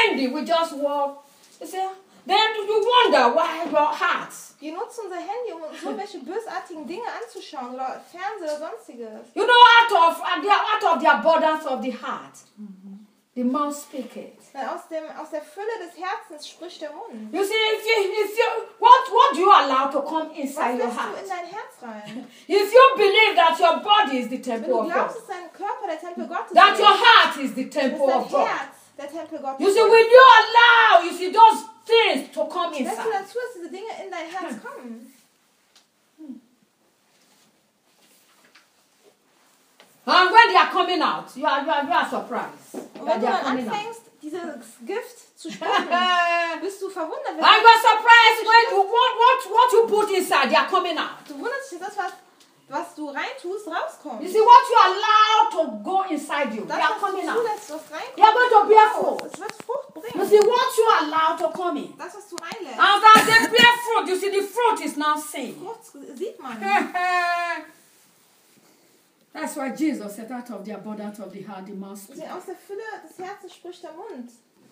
handy, we just walk. You see, then you wonder why your heart. Wir nutzen unser Handy, um uns so welche bösartigen Dinge anzuschauen oder Fernseher oder sonstiges. You know, out of the abundance of the heart, the mouth speaketh. Weil aus der Fülle des Herzens spricht der Mund. You see, if you what do you allow to come inside your Was lässt heart? du in dein Herz rein? If you believe that your body is the Wenn temple du of God, glaubst, dass dein Körper der Tempel Gottes that ist, your heart is the dass temple dein of God. Herz der Tempel Gottes You see, ist, when you allow, you see those things to come lässt du inside. dazu, dass diese Dinge in dein Herz kommen. And when they are coming out, you are surprised Und that wenn they du are dann coming out. anfängst, dieses Gift zu spucken, bist du verwundert. And you are surprised when what you put inside, they are coming out. Du wunderst dich, dass das, was du reintust, rauskommt. You see, what you allow to go inside you, they Das, are was du coming out. zulässt, was reinkommt, They are going to bear raus. fruit. Es wird Frucht You bringen. see, what you allow to come in. Das, was du reinlässt, And as they bear fruit, you see, the fruit is now seen. Frucht sieht man. That's why Jesus said, out of the abundance of the heart, the mouth Also speaks. aus der Fülle des Herzens spricht der Mund.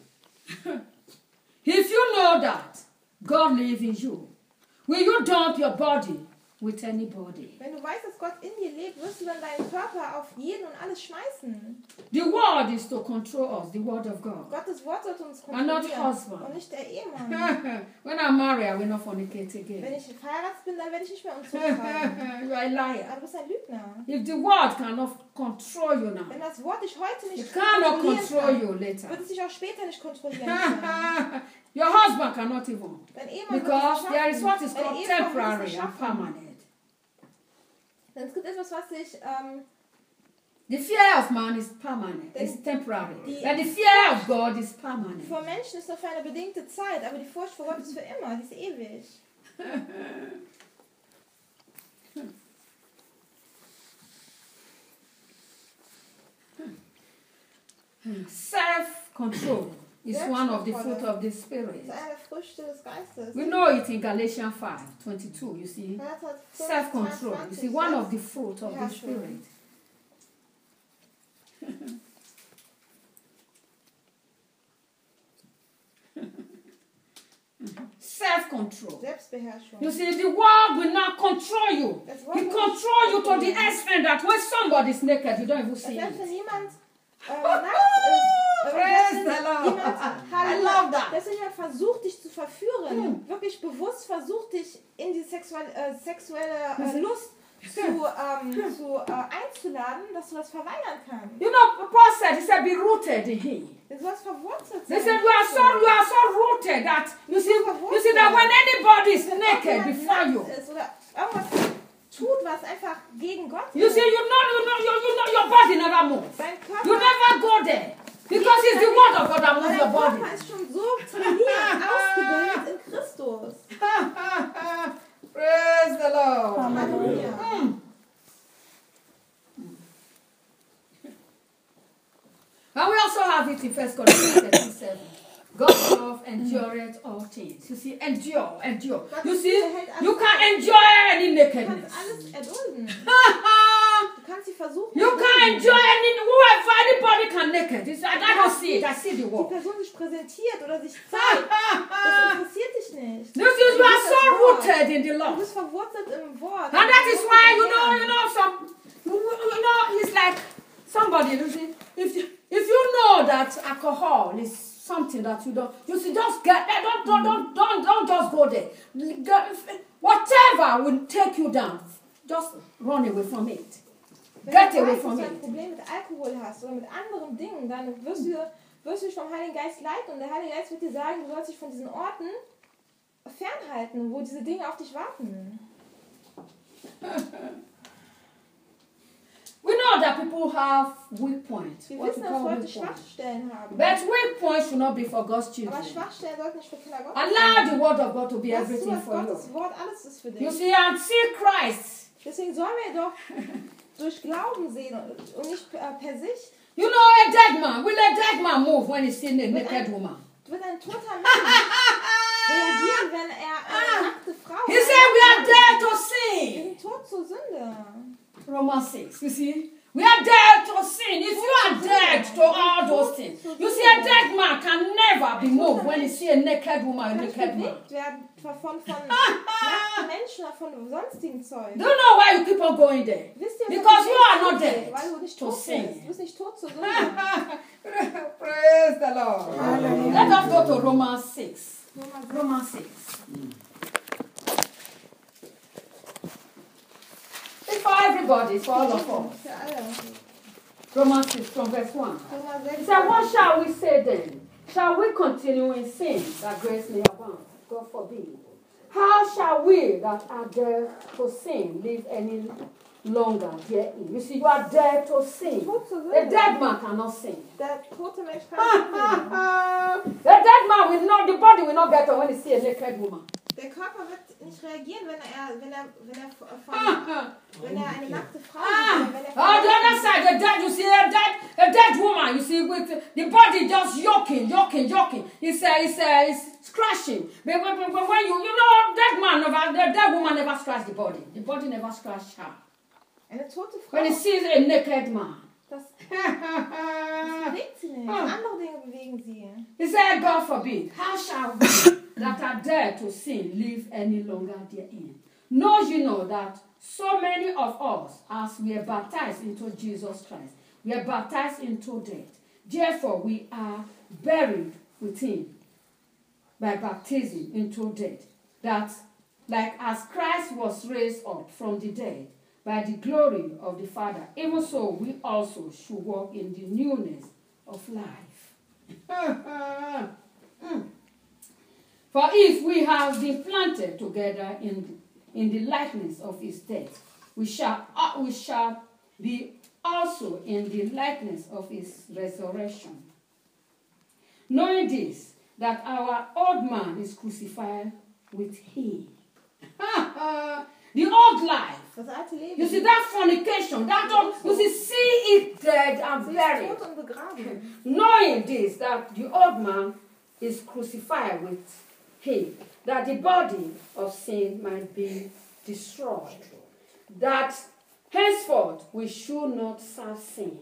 If you know that God lives in you, will you dump your body with anybody? Wenn du weißt, dass Gott in dir lebt, wirst du dann deinen Körper auf jeden und alles schmeißen. The word is to control us, the word of God. Gottes Wort sollte uns And not kontrollieren husband. und nicht der Ehemann. When I'm married, I will not fornicate Wenn again. ich verheiratet bin, dann werde ich nicht mehr unzucht treiben. You are a liar. Aber du bist ein Lügner. If the word cannot control you now, Wenn das Wort dich heute nicht it cannot kontrollieren control kann, you later. wird es dich auch später nicht kontrollieren können. Your husband cannot even. Dein Ehemann wird Because es there is nicht what is schaffen. Deine called Ehefrau wird es temporary nicht and schaffen. permanent. Denn es gibt etwas, was sich The fear of man is permanent, it's temporary. But the fear of God is permanent. vor Menschen ist nur für eine bedingte Zeit, aber die Furcht vor Gott ist für immer, die ist ewig. Self-control is one of the fruit of the Spirit. Das ist eine der Früchte des Geistes. We know it in Galatians 5:22, you see. Galater 5, Self-control, you see, one of the 22, fruit of the Herrschung. Spirit. Self-control. Selbstbeherrschung. You see, the world will not control you. Das It Wort wird control you to the kontrollieren. extent that when somebody is naked, you don't even see Selbst wenn it. jemand nackt ist, Praise selbst the wenn Lord. jemand, I love that. selbst wenn jemand versucht, dich zu verführen, wirklich bewusst versucht, dich in die sexuelle Lust einzuladen, dass du das verweigern kannst. You know, Paul said, he said, be rooted in him. Du sollst verwurzelt They sein. said, you are so rooted that, you see that when anybody is naked before you, Ist oder irgendwas tut, was einfach gegen Gott you ist. see, you know, your body never moves. Dein Körper, You never go there. Because it's the word of God that moves your dein body. Körper ist schon so trainiert, ausgebildet in Christus. Praise the Lord. Halleluja. And we also have it in 1 Corinthians 13:7. God's love endureth all things. You see, endure. You see, you can enjoy any Du nakedness. kannst alles erdulden. Du kannst sie versuchen. You can enjoy anybody can naked. I don't see it. I see the Die word. Person sich präsentiert oder sich zeigt. Das interessiert dich nicht. You see, you are so rooted in the Du Lord. bist verwurzelt im Wort. And that is why, it's like somebody, you see, if you know that alcohol is something that you see, just get there, don't just go there. Whatever will take you down, just run away from it. Get away from Wenn du ein it. Problem mit Alkohol hast oder mit anderen Dingen, dann wirst du dich vom Heiligen Geist leiten und der Heilige Geist wird dir sagen, du sollst dich von diesen Orten fernhalten, wo diese Dinge auf dich warten. We know that people have weak points. Wir What we wissen, dass call Leute weak points. Schwachstellen haben. But weak points should not be for God's Aber children. Schwachstellen sollten nicht für Kinder Gottes Allow the word of God to be Lass zu, everything dass for you. Gottes Wort alles ist für You dich. see, and see Christ. Deswegen sollen wir doch durch Glauben sehen und nicht per Sicht. You know, a dead man. Will a dead man move when he sees a naked woman? Wird ein toter Mann reagieren, wenn er eine nackte Frau He said, we are dead to Wir sin. sind tot zur Sünde. Romans 6, you see. We are dead to sin. If you are dead to all those things, you see, a dead man can never be moved when you see a naked woman, a naked man. Bewegt werden von nackten Menschen oder von sonstigen Zeug. Do you know why you keep on going there? Wisst ihr, Because you are not dead weil du nicht to tot bist. sin. Du bist nicht tot zur Sünde. Praise the Lord. Let us go to Romans 6. Romans 6. It's for everybody, it's for all of us. Für alle. Romans 6 from verse 1. Römer It 6. said, what shall we say then? Shall we continue in sin that grace may abound? God forbid. How shall we that are dead to sin live any longer therein? You see, you are dead to sin. Tot zur A Sünde. dead man cannot sin. Der tote Mensch kann nicht sündigen. The dead man will not, the body will not get up when he see a naked woman. Der Körper wird nicht reagieren, wenn er eine nackte Frau sieht. On the other side, the dead, you see a dead woman, you see, with the body just yoking. It's scratching. But when you know, the dead woman never scratch the body. The body never scratch her. Eine tote Frau, When he sees a naked man. das bewegt sie nicht. Andere Dinge bewegen sie. He said, God forbid, how shall we that are dead to sin live any longer therein? Know you know that so many of us, as we are baptized into Jesus Christ, we are baptized into death. Therefore, we are buried with him by baptism into death. That, like as Christ was raised up from the dead by the glory of the Father, even so we also should walk in the newness of life. For if we have been planted together in the likeness of his death, we shall be also in the likeness of his resurrection. Knowing this, that our old man is crucified with him. The old life. Das alte Leben. You see that fornication, see it dead and buried. Tot und begraben. Knowing this, that the old man is crucified with him, that the body of sin might be destroyed, that henceforth we should not serve sin.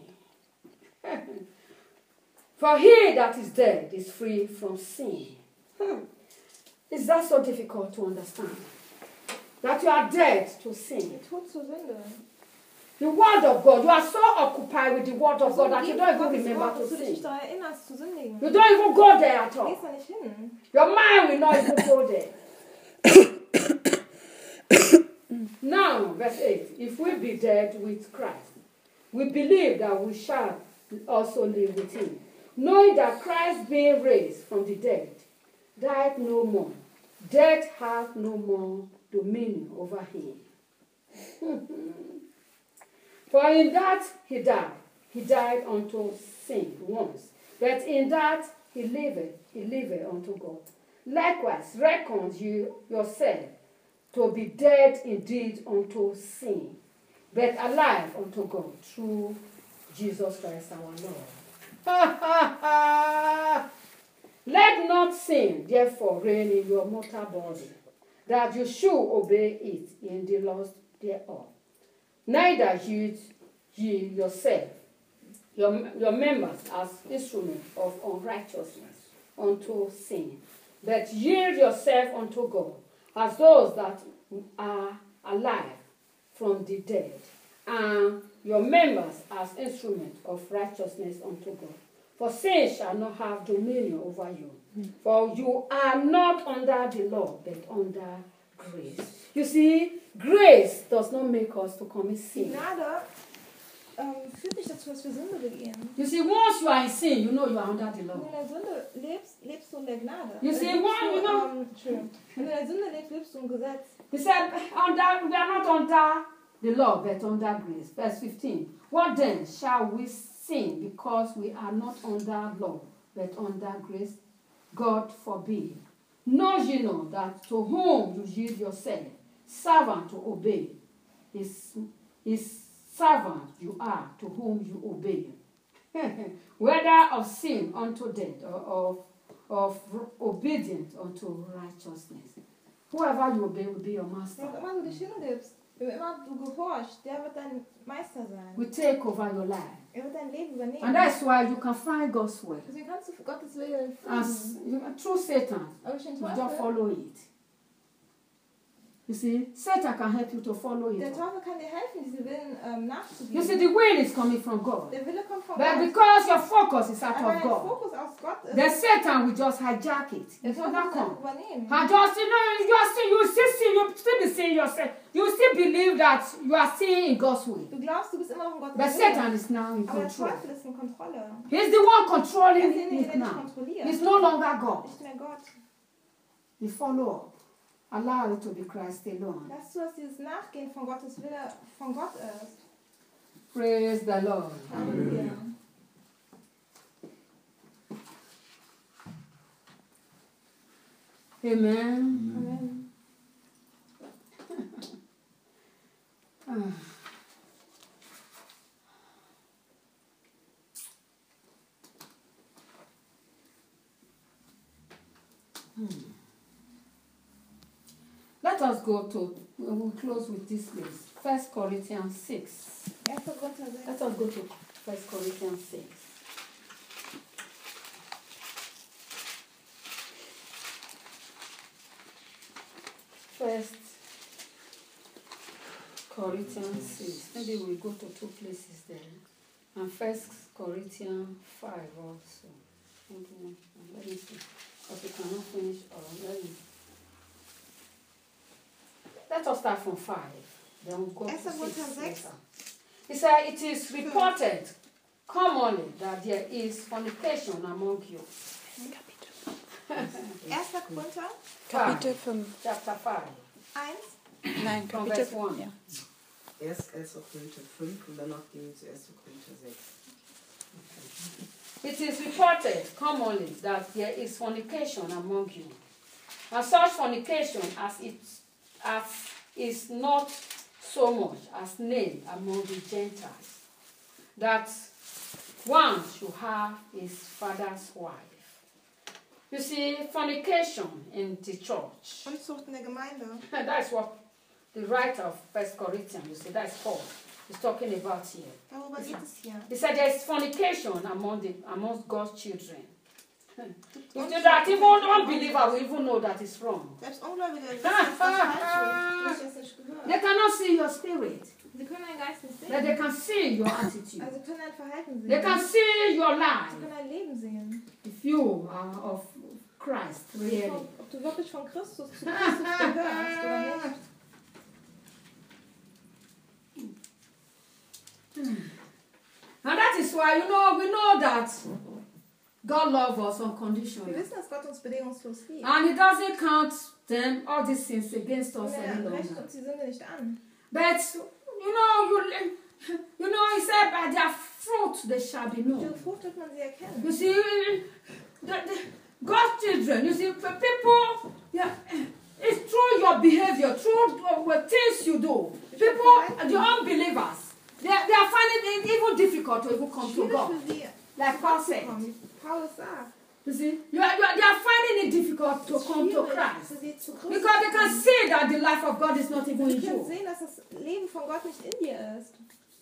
For he that is dead is free from sin. Is that so difficult to understand? That you are dead to sin. Tot zur Sünde. The word of God, you are so occupied with the word of God that you don't even remember to dass du dich nicht sin. daran erinnerst zu sündigen. You don't even go there at Du all. gehst da nicht hin. Your mind will not even go there. Now, verse 8. If we be dead with Christ, we believe that we shall also live with him. Knowing that Christ being raised from the dead, died no more. Death hath no more dominion over him. For in that he died unto sin once, but in that he liveth unto God. Likewise, reckon you yourself to be dead indeed unto sin, but alive unto God through Jesus Christ our Lord. Let not sin therefore reign in your mortal body, that you should obey it in the lust thereof. Neither yield ye yourself, your members as instruments of unrighteousness unto sin, but yield yourself unto God as those that are alive from the dead, and your members as instruments of righteousness unto God. For sin shall not have dominion over you, for you are not under the law, but under grace. You see, grace does not make us to commit sin. Gnade führt nicht dazu, dass wir Sünde begehen. You see, once you are in sin, you know you are under the Wenn du law. in der Sünde lebst, lebst du in der Gnade. You see, Wenn one, du in der Sünde lebst, lebst du im Gesetz. He said, we are not under the law, but under grace. Verse 15. What then shall we sin because we are not under law, but under grace? God forbid. Know ye know that to whom you yield yourself, servant to obey, is servant you are to whom you obey. Whether of sin unto death or of obedience unto righteousness. Whoever you obey will be your master. Wenn immer du dich hingibst, Wem immer du gehorchst, der wird dein Meister sein. will take over your life. Wird dein Leben übernehmen. And that's why you can find God's will. Deswegen kannst du Gottes Willen As finden. through Satan, Aber durch den you don't Teufel, follow it. You see, Satan can help you to follow der it. Teufel kann dir helfen, diesen Willen nachzugehen. You see, the will is coming from God. Der Wille kommt von But Gott. because your focus is out Aber of dein God, Fokus auf Gott ist, then Satan will just hijack it. der It will Teufel not wird come. das übernehmen. And just, you still be seeing yourself. You still believe that you are seeing in God's will. Du glaubst, du bist immer noch in Gottes But Wille. Satan is now in Aber der control. Teufel ist in Kontrolle. He's the one controlling Er ist derjenige, it der dich now. kontrolliert. He's no longer God. Nicht mehr Gott. You follow up. Allow it to be Christ alone. Lass zu, dass dieses Nachgehen von Gottes Wille von Gott ist. Praise the Lord. Halleluja. Amen. Amen. Let us go to, we'll close with this place. 1 Corinthians 6. 1. Korinther 6. Let us go to 1 Corinthians 6. First Corinthians 6. Maybe we'll go to two places there. And 1 Corinthians 5 also. Let me see. But we cannot finish all. Let us start from 5. Then we'll go to 1. Korinther 6 6. later. He said, it is reported commonly that there is fornication among you. 1. Korinther Kapitel 5. Chapter 5. 1. Nein, From Kapitel verse 1. Ja. Erst 1. Korinther 5 und danach gehen wir zu 1. Korinther 6. It is reported commonly that there is fornication among you. And such fornication as is not so much as named among the Gentiles, that one should have his father's wife. You see, fornication in the church. Unzucht in der Gemeinde. That's what the writer of 1 Corinthians, you see, that's Paul, is talking about here. Darüber geht es hier. He said there is fornication amongst God's children. You see that even unbeliever will even know that it's wrong. Selbst Ungläubige wissen, dass das falsch ist. Du hast das nicht gehört. They cannot see your spirit. Sie können deinen Geist nicht But sehen. they can see your attitude. Also sie können dein Verhalten sehen. They can see your Sie life. können dein Leben sehen. If you are of Christ, really. Ob du wirklich von Christus zu Christus gehörst oder nicht. And that is why, we know that God loves us Wir unconditionally. wissen, dass Gott uns bedingungslos liebt. And He doesn't count them, all these sins against us Und any er rechnet longer. uns die Sünde nicht an. But, He said, by their fruit they shall be Durch known. ihre Frucht wird man sie erkennen. You see, God's children, you see, for people, yeah, it's through your behavior, through the things you do. People, the unbelievers, they are finding it even difficult to even come to Schwierig God. für sie, Like Paul said. kommen, wie Paulus sagt. You see, they are finding it difficult to come to Schwierig Christ. für sie zu Christus Because they zu can kommen. see that the life of God is not even in Sie können you. sehen, dass das Leben von Gott nicht in dir ist.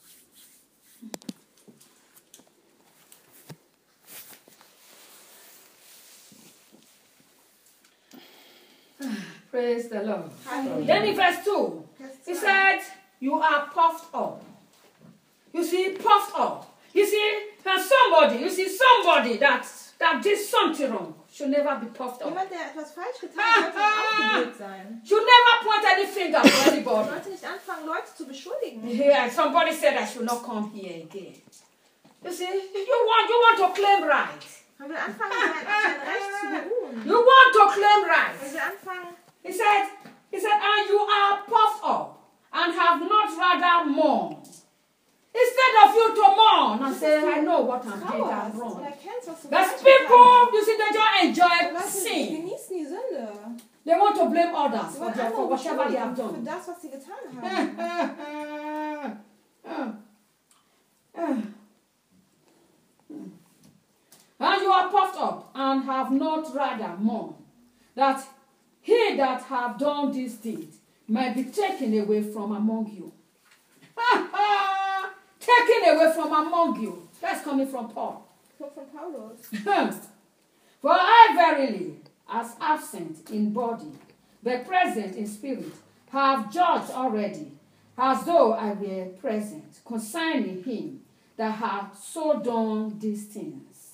Praise the Lord. Halleluja. Then in verse 2, Vers he 2. said, you are puffed up. You see, puffed up. You see, and somebody that did something wrong should never be puffed up. Jemand, der etwas falsch getan hat, sollte aufgebläht sein. Should never point any finger to Man anybody. sollte nicht anfangen, Leute zu beschuldigen. Yeah, somebody said I should not come here again. You see, you want to claim right. Man will anfangen, auf sein Recht zu beruhen. You want to claim Man right. will anfangen, He said, and you are puffed up and have not rather mourned. Instead of you to mourn and say, I know what I'm doing, I'm trauerst und wrong. erkennst, was du There's falsch people, getan you see, they don't hast. enjoy Leute sin. genießen die Sünde. They want to blame others Sie for, wollen for andere whatever they have beschuldigen für done. das, was sie getan haben. And you are puffed up and have not rather mourned that he that have done this deed might be taken away from among you. Taken away from among you. That's coming from Paul. Kommt von Paulus. For I verily, as absent in body, but present in spirit, have judged already, as though I were present, concerning him that hath so done these things.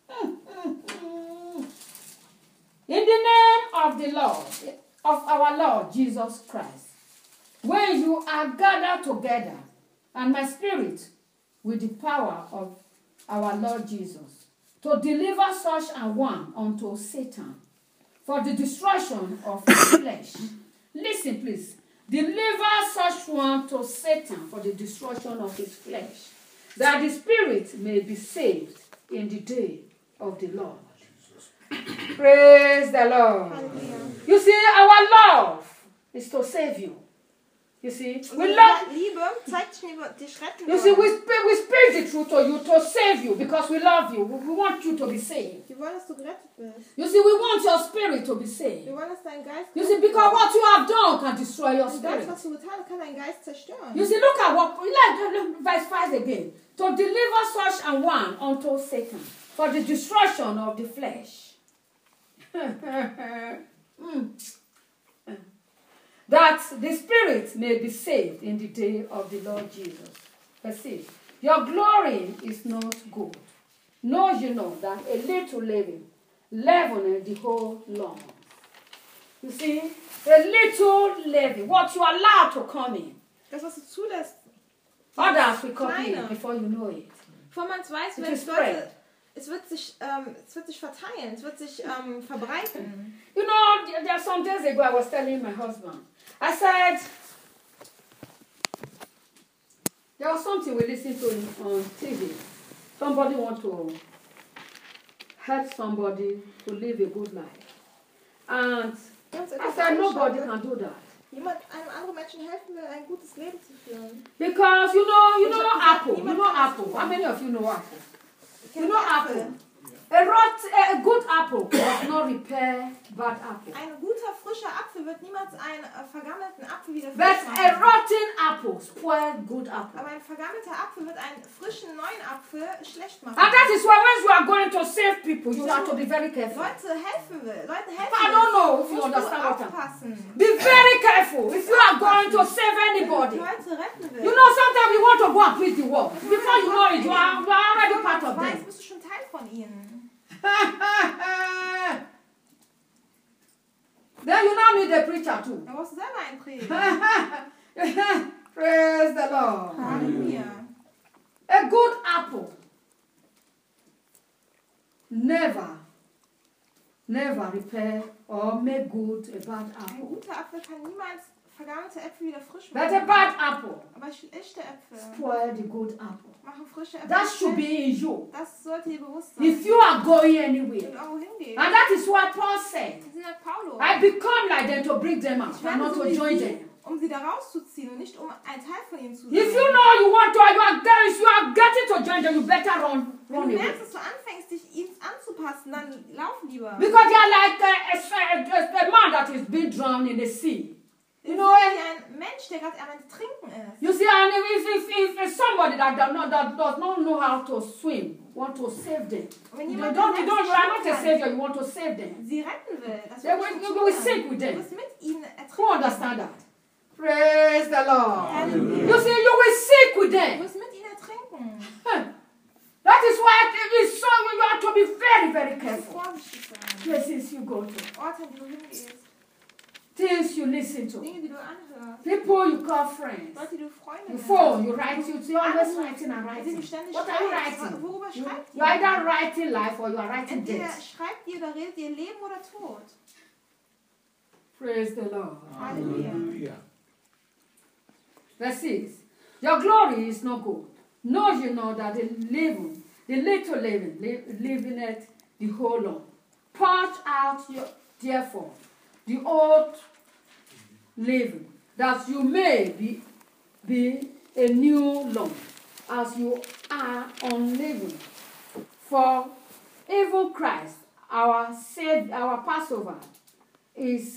In the name of the Lord, of our Lord Jesus Christ, when you are gathered together, and my spirit with the power of our Lord Jesus, to deliver such an one unto Satan for the destruction of his flesh. Listen, please. Deliver such one to Satan for the destruction of his flesh, that the spirit may be saved in the day of the Lord. Praise the Lord. Halleluja. You see, our love is to save you. You see, we love. Liebe zeigt sich mir dich retten You see, wollen. we speak the truth to you to save you because we love you. We want you to be saved. Wir wollen, dass du gerettet bist. You see, we want your spirit to be saved. Wir wollen, dass dein Geist You see, gerettet because wird. what you have done can destroy your Und das, spirit. was du getan hast, kann deinen Geist zerstören. You see, look at what, like verse 5 again. To deliver such an one unto Satan for the destruction of the flesh. That the spirit may be saved in the day of the Lord Jesus. Verse 6. Your glory is not good. Know you know that a little leaven the whole lump. You see, a little leaven, what you allow to come in. Das, was du zulässt, Others will copy Kleine. it before you know it. bevor man es weiß, It wenn is es Leute, spread. es wird sich verteilen, es wird sich verbreiten. You know, there some days ago I was telling my husband, I said, there was something we listened to on TV. Somebody want to help somebody to live a good life. And I said, nobody can do that. Jemand, einem anderen Menschen helfen will, ein gutes Leben zu führen. Because you know Apple. Niemand You know kann das Apple. tun. How many of you know Apple? Kennt You know ihr Äpfel? Apple. A good apple does not repair bad apple. Ein guter, frischer Apfel wird niemals einen vergammelten Apfel wieder But frisch a machen. rotten apple spoils good apple. Aber ein vergammelter Apfel wird einen frischen, neuen Apfel schlecht machen. And that is why when you are going to save people, you have to be very careful. Leute helfen will. Leute helfen I don't know if you musst understand du what I'm- aufpassen. Be very careful if you are going to save anybody. Leute retten will. You know, sometimes we want to go and preach the word. Before you know it, you are already part of Weißt, them. bist du schon Teil von ihnen. Then you now need a preacher too. Da brauchst du selber einen Prediger. Praise the Lord. Halleluja. A good apple never repair or make good a bad Ein apple. guter Apfel kann niemals vergammelte Äpfel wieder frisch But a machen. bad apple Aber schlechte Äpfel spoil the good apple. machen frische Äpfel. That should be in you. Das sollte dir bewusst sein. If you are going Wenn anywhere. du irgendwo hingehst. And that is why Paul said, Die sind halt Paulus. I become like them to bring them out Ich and werde not so to wie join sie, them. um sie da rauszuziehen und nicht um ein Teil von ihnen zu sein. If you know you want to, you are getting to join them, you better run Wenn du away. merkst, dass du anfängst, dich ihnen anzupassen, dann lauf lieber. Because they are like a man that is being drowned in the sea. You know, wie ein Mensch, der gerade am Trinken ist. you see, and if somebody that does not know how to swim want to save them, Und wenn you jemand are not a kann, savior, you want to save them. sie retten will, das They wird will- nicht you will tun. sink with them. Du wirst mit ihnen ertrinken. Who understand that? Praise the Lord. Halleluja. You see, you will sink with Du them. wirst mit ihnen ertrinken. That is why it is so you have to be very, very Du musst careful. vorsichtig sein. Places you go to, Orte, an die du hingehst. things you listen to, Dinge, die du anhörst. people you call friends. Leute, die du Freunde You nennst. phone, you write, you're always writing and Mit denen du writing. ständig What are you schreibst. writing? Worüber You, schreibt you're either ihr? writing life or you are writing Entweder death. schreibt ihr oder redet ihr Leben oder Tod. Praise the Lord. Halleluja. Verse 6. Your glory is not good. Know you know that the little leaveneth the whole lump. Purge out therefore the old leaven, that you may be a new lump, as you are unleavened. For even Christ, our Savior, our Passover, is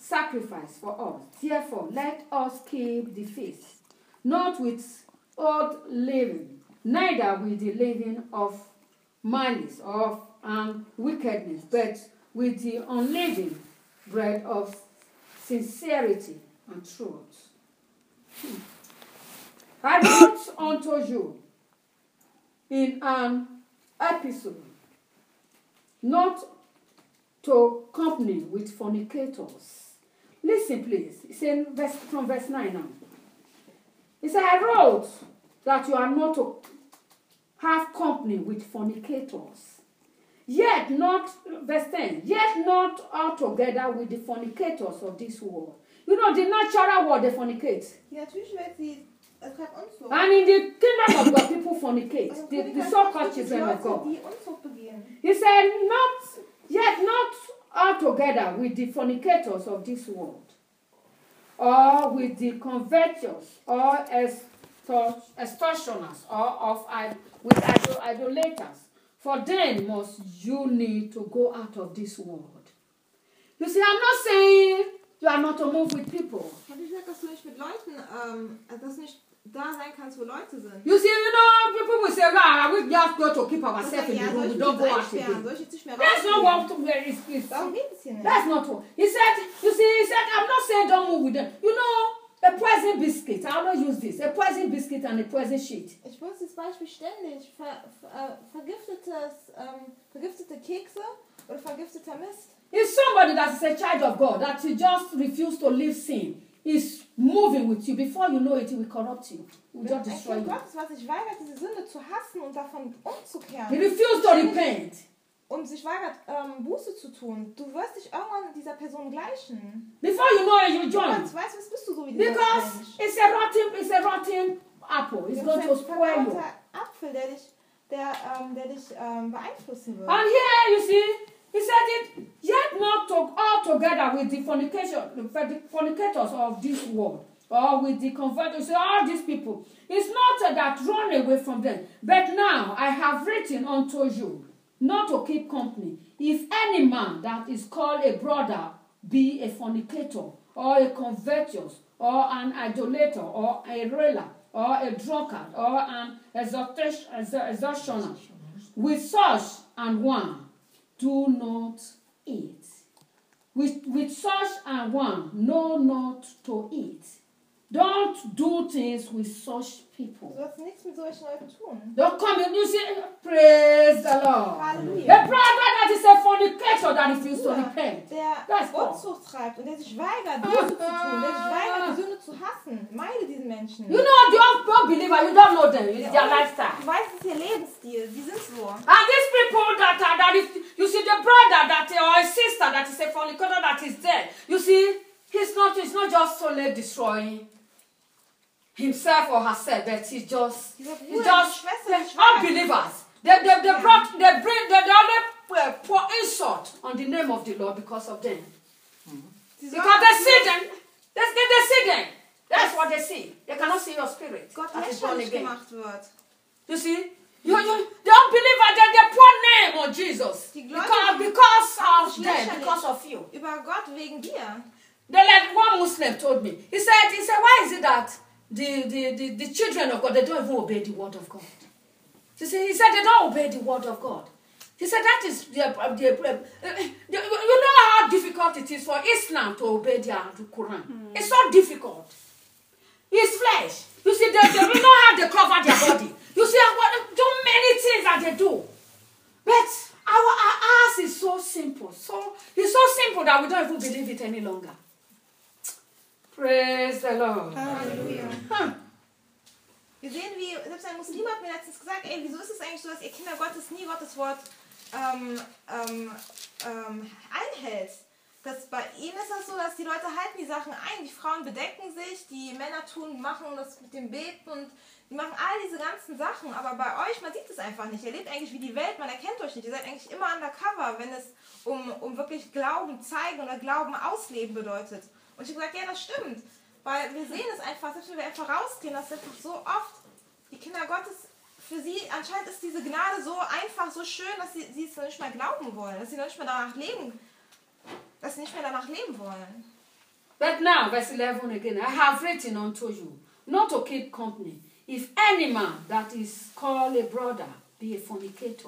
sacrifice for us. Therefore, let us keep the feast, not with old leaven, neither with the leaven of malice and wickedness, but with the unleavened bread of sincerity and truth. I wrote unto you in an epistle not to company with fornicators. Listen, please. It's in from verse 9 now. It said, I wrote that you are not to have company with fornicators. Yet not, verse 10, yet not altogether with the fornicators of this world. You know, the natural world, they fornicate. Ja, natürlich wird sie, es treibt Unzucht. And in the kingdom of God, people fornicate. Also The so-called children of Leute, God. die Unzucht begehen. He said, not altogether with the fornicators of this world, or with the covetous, or extortioners, or with idolaters. For then must you need to go out of this world. You see, I'm not saying you are not to move with people. Ich habe nicht gesagt, dass du nicht mit Leuten, dass du nicht da sein kannst, wo Leute sind. You see, people will say, we just go to keep ourselves in the room, we don't go out again. That's not what is. Darum geht es hier nicht. That's not what. He said, I'm not saying don't move with them. You know, a poison biscuit, I'll not use this, a poison biscuit and a poison sheet. Ich benutze das Beispiel ständig. Vergiftete Kekse oder vergifteter Mist. If somebody that is a child of God, that you just refuse to leave sin, is moving with you, before you know it, it will corrupt you. It will just destroy Ein you. Kind Gottes, was sich weigert, diese Sünde zu hassen und davon He umzukehren. refused to repent. Und sich weigert, Buße zu tun. Du wirst dich irgendwann dieser Person gleichen. Before you know it, you join. Du weißt, was bist du so wie dieser Because Mensch. it's a rotten apple. It's going to ein spoil you. vergauter Apfel, der dich beeinflussen wird. And here you see, he said it, yet not all together with the fornicators of this world, or with the converters, all these people. It's not that run away from them, but now I have written unto you, not to keep company. If any man that is called a brother be a fornicator, or a covetous, or an idolater, or a railer, or a drunkard, or an extortioner, with such and one, do not eat. With such and one, know not to eat. Don't do things with such people. Du sollst nichts mit solchen Leuten tun. Don't come in, you see, praise the Lord. Halleluja. A brother that is a fornicator that refuses to repent. Der That's all. Unzucht treibt und der sich weigert, Buße zu tun, der sich weigert, die Sünde zu hassen. Meide diesen Menschen. You know, the unbeliever, you don't know them. It's their lifestyle. Du weißt, es ist ihr Lebensstil. Die sind so. And these people that is, you see, the brother that or a sister that is a fornicator that is dead. You see, he's not just solely destroying himself or herself, but he's just unbelievers. They only pour insult on the name of the Lord because of them. Because they see them. They see them. That's what they see. They cannot see your spirit. Gott that is born lächerlich again. gemacht wird. You see? The unbeliever, they pour name on Jesus. Because of them, because of you. Über Gott wegen dir. Like one Muslim told me. He said, why is it that the children of God, they don't even obey the word of God? He said they don't obey the word of God. He said that is you know how difficult it is for Islam to obey the Quran. It's so difficult. It's flesh. You see, they don't know how they cover their body. You see, so many things that they do. But ours is so simple. So it's so simple that we don't even believe it any longer. Praise the Lord. Halleluja. Wir sehen, wie, selbst ein Muslim hat mir letztens gesagt, ey, wieso ist es eigentlich so, dass ihr Kinder Gottes nie Gottes Wort einhält? Bei ihnen ist das so, dass die Leute halten die Sachen ein, die Frauen bedecken sich, die Männer machen das mit dem Beten und die machen all diese ganzen Sachen, aber bei euch, man sieht es einfach nicht. Ihr lebt eigentlich wie die Welt, man erkennt euch nicht. Ihr seid eigentlich immer undercover, wenn es um wirklich Glauben zeigen oder Glauben ausleben bedeutet. Und ich habe gesagt, ja, das stimmt. Weil wir sehen es einfach, selbst wenn wir einfach rausgehen, dass einfach so oft die Kinder Gottes, für sie anscheinend ist diese Gnade so einfach, so schön, dass sie es noch nicht mehr glauben wollen, dass sie noch nicht mehr danach leben, dass sie nicht mehr danach leben wollen. But now, verse 11 again, I have written unto you, not to keep company, if any man that is called a brother be a fornicator.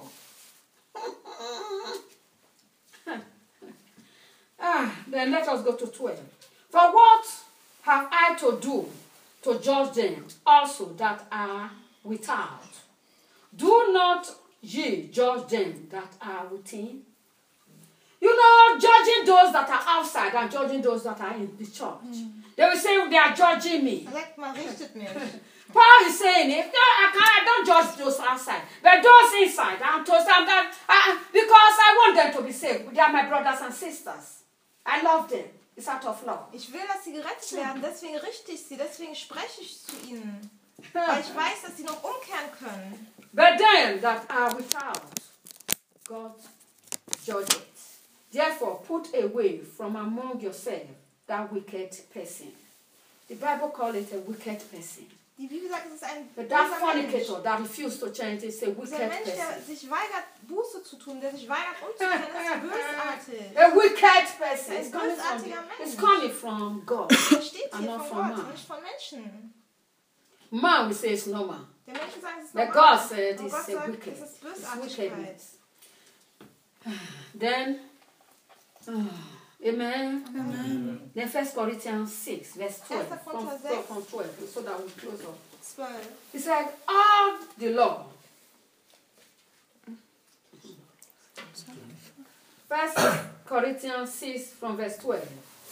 Then let us go to 12. For what have I to do to judge them also that are without? Do not ye judge them that are within? You know, judging those that are outside and judging those that are in the church. They will say they are judging me. Sagt, man richtet mich. Paul is saying, if no, I don't judge those outside, but those inside, I'm to them that because I want them to be saved. They are my brothers and sisters. I love them. It's out of love. Ich will, dass sie gerettet werden, deswegen richte ich sie, deswegen spreche ich zu ihnen. Weil ich weiß, dass sie noch umkehren können. But them that are without, God judges. Therefore, put away from among yourselves that wicked person. The Bible calls it a wicked person. Die Bibel sagt, es ist ein But that böser fornicator Mensch. that refused to change is a Dieser wicked Mensch, der person. sich weigert, Buße zu tun, der sich weigert, umzukehren, ist bösartig. A wicked person. Ein bösartiger It's Mensch. coming from God Der steht and hier not von from Gott, man. nicht von Menschen. Man, we say it's normal. Der Menschen sagen, es ist But normal. God said Aber it's Gott a sagt, wicked. es ist It's Bösartigkeit. wickedness. Then, amen. Amen. Then 1 Corinthians 6, verse 12. 1. From Korinther 6. 12, so that we close up. 12. He said, all the law. 1 Corinthians 6 from verse 12.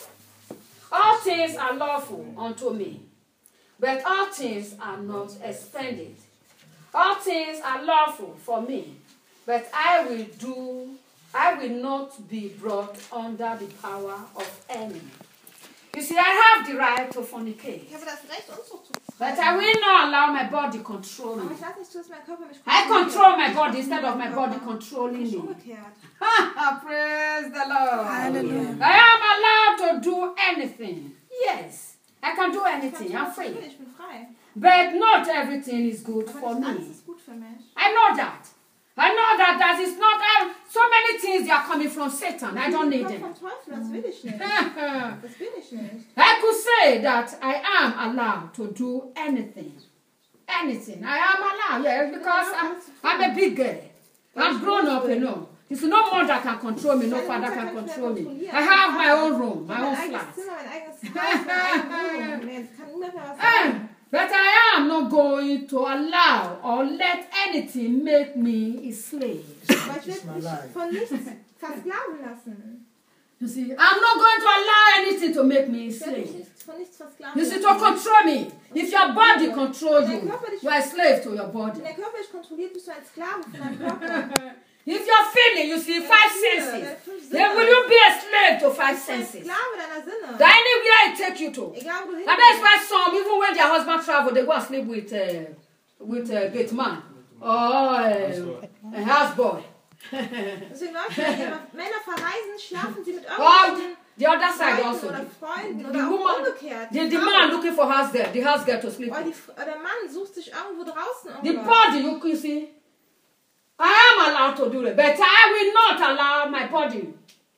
All things are lawful unto me, but all things are not expended. All things are lawful for me, but I will not be brought under the power of any. You see, I have the right to fornicate, Ich habe das Recht, Unzucht zu but betreiben. I will not allow my body control Aber me. ich lasse nicht zu, dass mein Körper mich I kontrolliert. control my body instead of my body controlling Nicht me. umgekehrt. Praise the Lord. Hallelujah. I am allowed to do anything. Yes, I can do Ich kann anything. tun, I'm was ich will, free. ich bin frei. But not everything is good Aber for nicht alles me. ist gut für mich. I know that. I know that is not so many things they are coming from Satan. I don't need Das them. kommt vom Teufel, das will ich nicht. I Das will ich nicht. could say that I am allowed to do anything. Anything. I am allowed, yes, because I'm a big girl. I'm grown up, you know. There's no mother can control me, no father can control me. I have my own room, my own Mein eigenes flat. Zimmer, mein eigenes Haus, meine eigene Wohnung. Nee, es kann niemand mehr was sagen. But I am not going to allow or let anything make me a slave. Aber ich will mich von nichts versklaven lassen. You see, I'm not going to allow anything to make me a Ich will mich slave. nicht von nichts versklaven You see, to lassen. control me. If your body controls you, you are a slave to your body. Wenn der Körper dich kontrolliert, bist du ein Sklave von deinem Körper. If you're feeling, you see, five senses, then will you be a slave to five Du bist ein senses? Sklave deiner Sinne. Anywhere it take you to. Egal wo du And that's hingehst. why some, even when their husband travel, they go and sleep with a gate man or a houseboy. Deswegen Leute, wenn Männer verreisen, schlafen sie mit Or irgendwelchen the other side Leuten also. oder Freunden The oder auch woman, umgekehrt. the man looking for the house girl to sleep Oder, with. der Mann sucht sich irgendwo draußen The irgendwas. body, you can see, I am allowed to do it, but I will not allow my body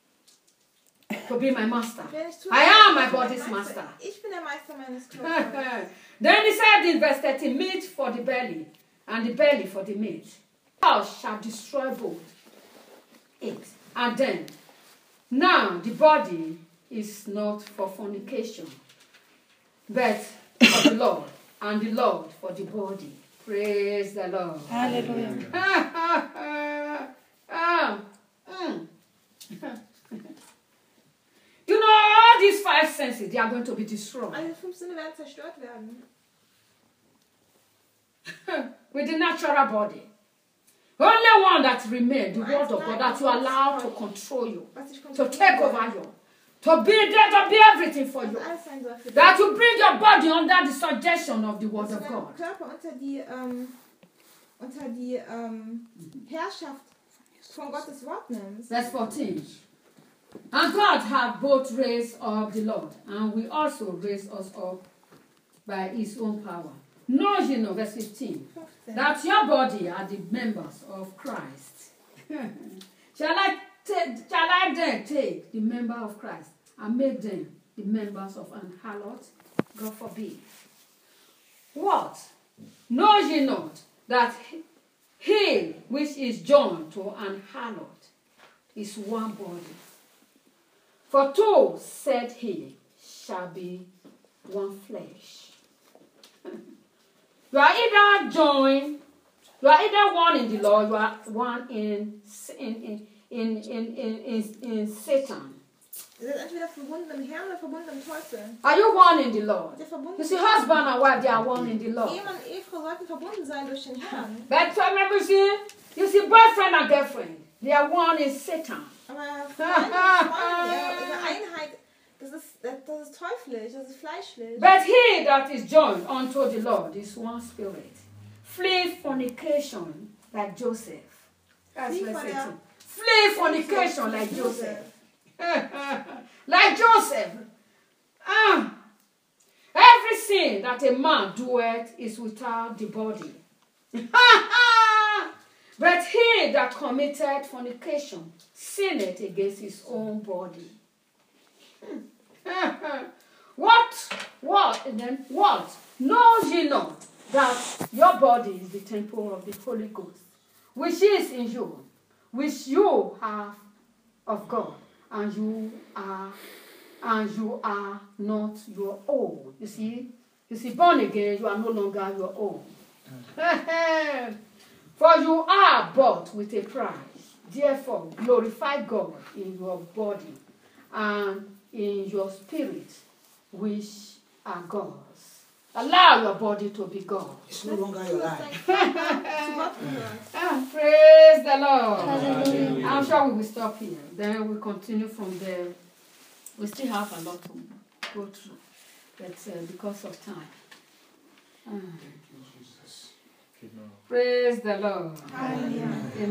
to be my master. Wer nicht I am my ich bin der body's master. Ich bin der Meister meines Körpers. Then he said in verse 13, meat for the belly, and the belly for the meat. Thou shalt destroy both it. And then, now the body is not for fornication, but for the Lord, and the Lord for the body. Praise the Lord. Hallelujah. You know, all these five senses, they are going to be destroyed Alle 5 Sinne werden zerstört werden. with the natural body. Only one that remains, the word of God, that you allow to control you, Was ich to take over you, to be there, to be everything for you. Was alles sein soll für dich. That you bring your body under the suggestion of the word Dass of du deinen God. Körper unter die Herrschaft von Gottes Wort nimmst. Verse 14. And God hath both raised up the Lord, and will also raise us up by his own power. Know ye know, verse 15, 15. that your body are the members of Christ. Shall I then take the member of Christ and make them the members of an harlot? God forbid. What? Know ye not that he which is joined to an harlot is one body? For two, said he, shall be one flesh. You are either joined, you are either one in the Lord, you are one in Satan. Ihr seid entweder verbunden im Herrn oder verbunden im Teufel. Are you one in the Lord? Seid ihr verbunden? You see, husband and wife, they are one in the Lord. Ehemann und Ehefrau sollten verbunden sein durch den Herrn. But remember, you see, boyfriend and girlfriend, they are one in Satan. Aber Freunde, ihre Einheit, das ist teuflisch, das ist fleischlich. But he that is joined unto the Lord is one spirit. Flee fornication like Joseph. That's Flee verse von 18. Flee fornication like Joseph. Like Joseph. Every sin that a man doeth is without the body. But he that committed fornication sinned against his own body. What? And then what? Know ye not that your body is the temple of the Holy Ghost, which is in you, which you have of God, and you are not your own. You see, born again, you are no longer your own. For you are bought with a price. Therefore, glorify God in your body and in your spirit, which are God's. Allow your body to be God. It's no longer your life. Praise the Lord. Hallelujah. I'm sure we will stop here. Then we'll continue from there. We still have a lot to go through, but because of time. Thank you, Jesus. Praise the Lord. Hallelujah. Amen.